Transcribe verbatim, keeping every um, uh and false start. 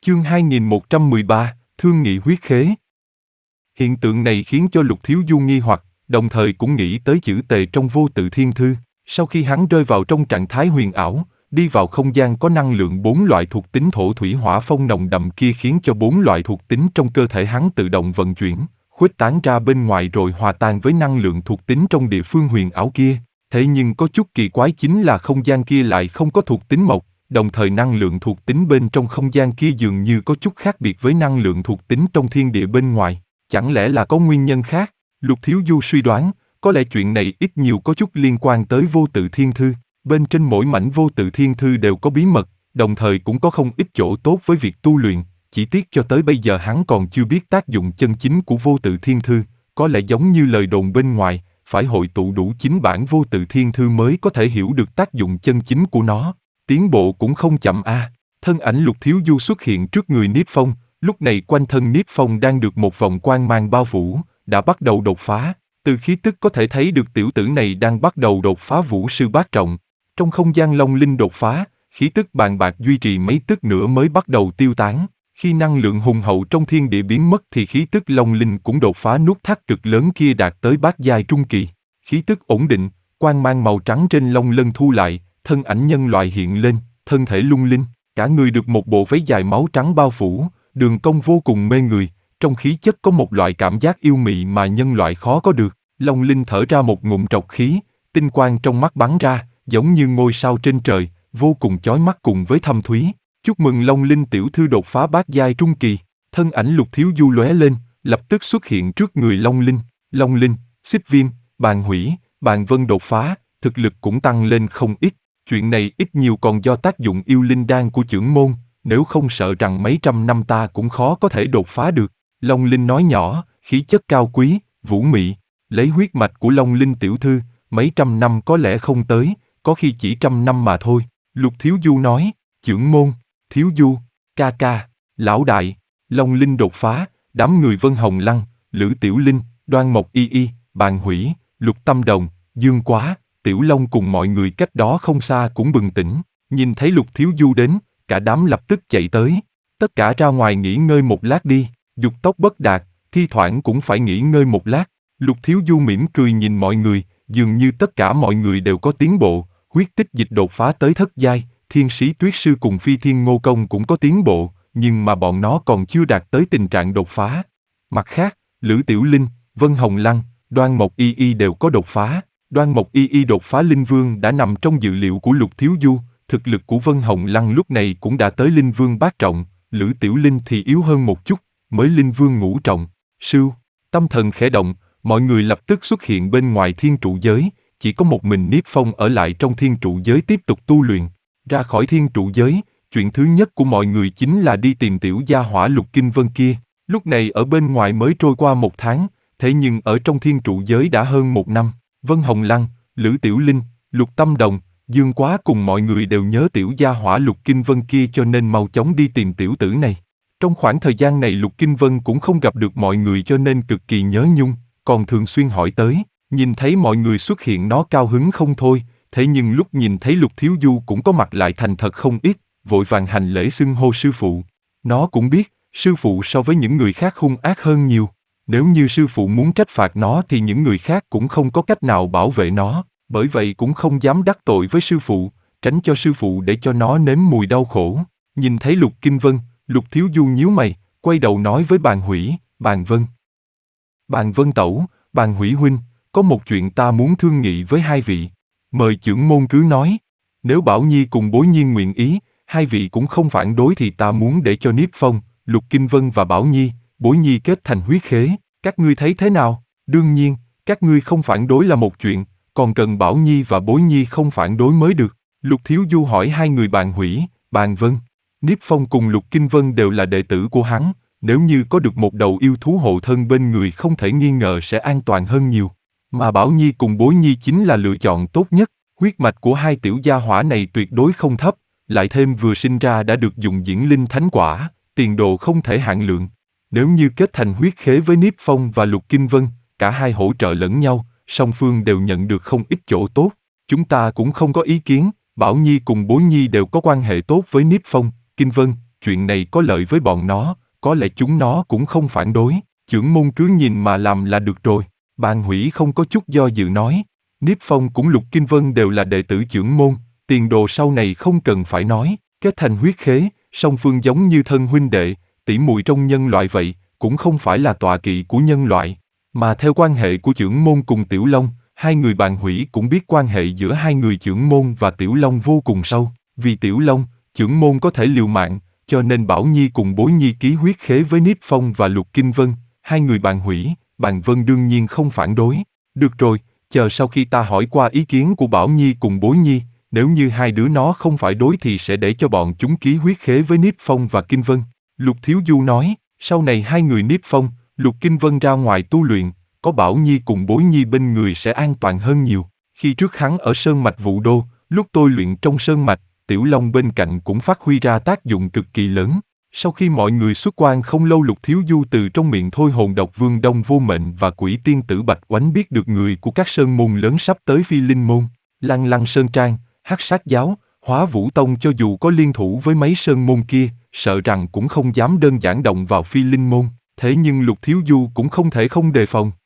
Chương hai nghìn một trăm mười ba, Thương nghị huyết khế. Hiện tượng này khiến cho Lục Thiếu Du nghi hoặc, đồng thời cũng nghĩ tới chữ tề trong vô tự thiên thư. Sau khi hắn rơi vào trong trạng thái huyền ảo, đi vào không gian có năng lượng bốn loại thuộc tính thổ thủy hỏa phong nồng đậm kia khiến cho bốn loại thuộc tính trong cơ thể hắn tự động vận chuyển, khuếch tán ra bên ngoài rồi hòa tan với năng lượng thuộc tính trong địa phương huyền ảo kia. Thế nhưng có chút kỳ quái chính là không gian kia lại không có thuộc tính mộc, đồng thời năng lượng thuộc tính bên trong không gian kia dường như có chút khác biệt với năng lượng thuộc tính trong thiên địa bên ngoài. Chẳng lẽ là có nguyên nhân khác? Lục Thiếu Du suy đoán, có lẽ chuyện này ít nhiều có chút liên quan tới vô tự thiên thư. Bên trên mỗi mảnh vô tự thiên thư đều có bí mật, đồng thời cũng có không ít chỗ tốt với việc tu luyện. Chỉ tiếc cho tới bây giờ hắn còn chưa biết tác dụng chân chính của vô tự thiên thư. Có lẽ giống như lời đồn bên ngoài, phải hội tụ đủ chín bản vô tự thiên thư mới có thể hiểu được tác dụng chân chính của nó. Tiến bộ cũng không chậm a. À. Thân ảnh Lục Thiếu Du xuất hiện trước người Niếp Phong, lúc này quanh thân Niếp Phong đang được một vòng quang mang bao phủ, đã bắt đầu đột phá. Từ khí tức có thể thấy được tiểu tử này đang bắt đầu đột phá vũ sư bát trọng. Trong không gian long linh đột phá, khí tức bàn bạc duy trì mấy tức nữa mới bắt đầu tiêu tán. Khi năng lượng hùng hậu trong thiên địa biến mất thì khí tức long linh cũng đột phá nút thắt cực lớn kia đạt tới bát giai trung kỳ. Khí tức ổn định, quang mang màu trắng trên long lân thu lại, thân ảnh nhân loại hiện lên, thân thể lung linh, cả người được một bộ váy dài máu trắng bao phủ, đường cong vô cùng mê người, trong khí chất có một loại cảm giác yêu mị mà nhân loại khó có được. Long linh thở ra một ngụm trọc khí, tinh quang trong mắt bắn ra, giống như ngôi sao trên trời, vô cùng chói mắt cùng với thâm thúy. Chúc mừng Long Linh tiểu thư đột phá bát giai trung kỳ. Thân ảnh Lục Thiếu Du lóe lên, lập tức xuất hiện trước người Long Linh. Long Linh, Xích Viêm, Bàn Hủy, Bàn Vân đột phá, thực lực cũng tăng lên không ít. Chuyện này ít nhiều còn do tác dụng yêu linh đan của chưởng môn, nếu không sợ rằng mấy trăm năm ta cũng khó có thể đột phá được. Long Linh nói nhỏ, khí chất cao quý, vũ mị, lấy huyết mạch của Long Linh tiểu thư, mấy trăm năm có lẽ không tới, có khi chỉ trăm năm mà thôi. Lục Thiếu Du nói, chưởng môn, Thiếu Du, ca ca, lão đại, Long Linh đột phá, đám người Vân Hồng Lăng, Lữ Tiểu Linh, Đoan Mộc Y Y, Bàn Hủy, Lục Tâm Đồng, Dương Quá, Tiểu Long cùng mọi người cách đó không xa cũng bừng tỉnh, nhìn thấy Lục Thiếu Du đến, cả đám lập tức chạy tới. Tất cả ra ngoài nghỉ ngơi một lát đi, dục tốc bất đạt, thi thoảng cũng phải nghỉ ngơi một lát. Lục Thiếu Du mỉm cười nhìn mọi người, dường như tất cả mọi người đều có tiến bộ, huyết tích dịch đột phá tới thất giai, Thiên Sĩ Tuyết Sư cùng Phi Thiên Ngô Công cũng có tiến bộ, nhưng mà bọn nó còn chưa đạt tới tình trạng đột phá. Mặt khác, Lữ Tiểu Linh, Vân Hồng Lăng, Đoan Mộc Y Y đều có đột phá. Đoan Mộc Y Y đột phá Linh Vương đã nằm trong dự liệu của Lục Thiếu Du, thực lực của Vân Hồng Lăng lúc này cũng đã tới Linh Vương bát trọng, Lữ Tiểu Linh thì yếu hơn một chút, mới Linh Vương ngũ trọng. Sưu, tâm thần khẽ động, mọi người lập tức xuất hiện bên ngoài thiên trụ giới, chỉ có một mình Niếp Phong ở lại trong thiên trụ giới tiếp tục tu luyện. Ra khỏi thiên trụ giới, chuyện thứ nhất của mọi người chính là đi tìm tiểu gia hỏa Lục Kinh Vân kia. Lúc này ở bên ngoài mới trôi qua một tháng, thế nhưng ở trong thiên trụ giới đã hơn một năm. Vân Hồng Lăng, Lữ Tiểu Linh, Lục Tâm Đồng, Dương Quá cùng mọi người đều nhớ tiểu gia hỏa Lục Kinh Vân kia cho nên mau chóng đi tìm tiểu tử này. Trong khoảng thời gian này Lục Kinh Vân cũng không gặp được mọi người cho nên cực kỳ nhớ nhung, còn thường xuyên hỏi tới, nhìn thấy mọi người xuất hiện nó cao hứng không thôi, thế nhưng lúc nhìn thấy Lục Thiếu Du cũng có mặt lại thành thật không ít, vội vàng hành lễ xưng hô sư phụ. Nó cũng biết, sư phụ so với những người khác hung ác hơn nhiều. Nếu như sư phụ muốn trách phạt nó thì những người khác cũng không có cách nào bảo vệ nó, bởi vậy cũng không dám đắc tội với sư phụ, tránh cho sư phụ để cho nó nếm mùi đau khổ. Nhìn thấy Lục Kinh Vân, Lục Thiếu Du nhíu mày, quay đầu nói với Bàn Hủy, Bàn Vân. Bàn Vân tẩu, Bàn Hủy huynh, có một chuyện ta muốn thương nghị với hai vị. Mời chưởng môn cứ nói. Nếu Bảo Nhi cùng Bối Nhiên nguyện ý, hai vị cũng không phản đối thì ta muốn để cho Niếp Phong, Lục Kinh Vân và Bảo Nhi, Bối Nhi kết thành huyết khế. Các ngươi thấy thế nào? Đương nhiên, các ngươi không phản đối là một chuyện, còn cần Bảo Nhi và Bối Nhi không phản đối mới được. Lục Thiếu Du hỏi hai người Bàn Hủy, Bàn Vân. Niếp Phong cùng Lục Kinh Vân đều là đệ tử của hắn, nếu như có được một đầu yêu thú hộ thân bên người không thể nghi ngờ sẽ an toàn hơn nhiều. Mà Bảo Nhi cùng Bối Nhi chính là lựa chọn tốt nhất, huyết mạch của hai tiểu gia hỏa này tuyệt đối không thấp, lại thêm vừa sinh ra đã được dùng diễn linh thánh quả, tiền đồ không thể hạn lượng. Nếu như kết thành huyết khế với Niếp Phong và Lục Kinh Vân, cả hai hỗ trợ lẫn nhau, song phương đều nhận được không ít chỗ tốt. Chúng ta cũng không có ý kiến, Bảo Nhi cùng Bối Nhi đều có quan hệ tốt với Niếp Phong, Kinh Vân, chuyện này có lợi với bọn nó, có lẽ chúng nó cũng không phản đối, chưởng môn cứ nhìn mà làm là được rồi. Bàn hủy không có chút do dự nói, Niếp Phong cũng Lục Kinh Vân đều là đệ tử chưởng môn, tiền đồ sau này không cần phải nói, kết thành huyết khế, song phương giống như thân huynh đệ, tỉ muội trong nhân loại vậy, cũng không phải là tọa kỵ của nhân loại. Mà theo quan hệ của chưởng môn cùng Tiểu Long, hai người bạn hủy cũng biết quan hệ giữa hai người chưởng môn và Tiểu Long vô cùng sâu. Vì Tiểu Long, chưởng môn có thể liều mạng, cho nên Bảo Nhi cùng Bối Nhi ký huyết khế với Niếp Phong và Lục Kinh Vân. Hai người bạn hủy, bạn Vân đương nhiên không phản đối. Được rồi, chờ sau khi ta hỏi qua ý kiến của Bảo Nhi cùng Bối Nhi, nếu như hai đứa nó không phải đối thì sẽ để cho bọn chúng ký huyết khế với Niếp Phong và Kinh Vân. Lục Thiếu Du nói, sau này hai người Niếp Phong, Lục Kinh Vân ra ngoài tu luyện, có Bảo Nhi cùng Bối Nhi bên người sẽ an toàn hơn nhiều. Khi trước hắn ở Sơn Mạch Vũ Đô, lúc tôi luyện trong Sơn Mạch, Tiểu Long bên cạnh cũng phát huy ra tác dụng cực kỳ lớn. Sau khi mọi người xuất quan không lâu, Lục Thiếu Du từ trong miệng thôi hồn độc Vương Đông Vô Mệnh và Quỷ Tiên Tử Bạch Oánh biết được người của các sơn môn lớn sắp tới Phi Linh Môn, Lăng Lăng Sơn Trang, Hắc Sát Giáo, Hóa Vũ Tông cho dù có liên thủ với mấy sơn môn kia, sợ rằng cũng không dám đơn giản động vào Phi Linh Môn. Thế nhưng Lục Thiếu Du cũng không thể không đề phòng.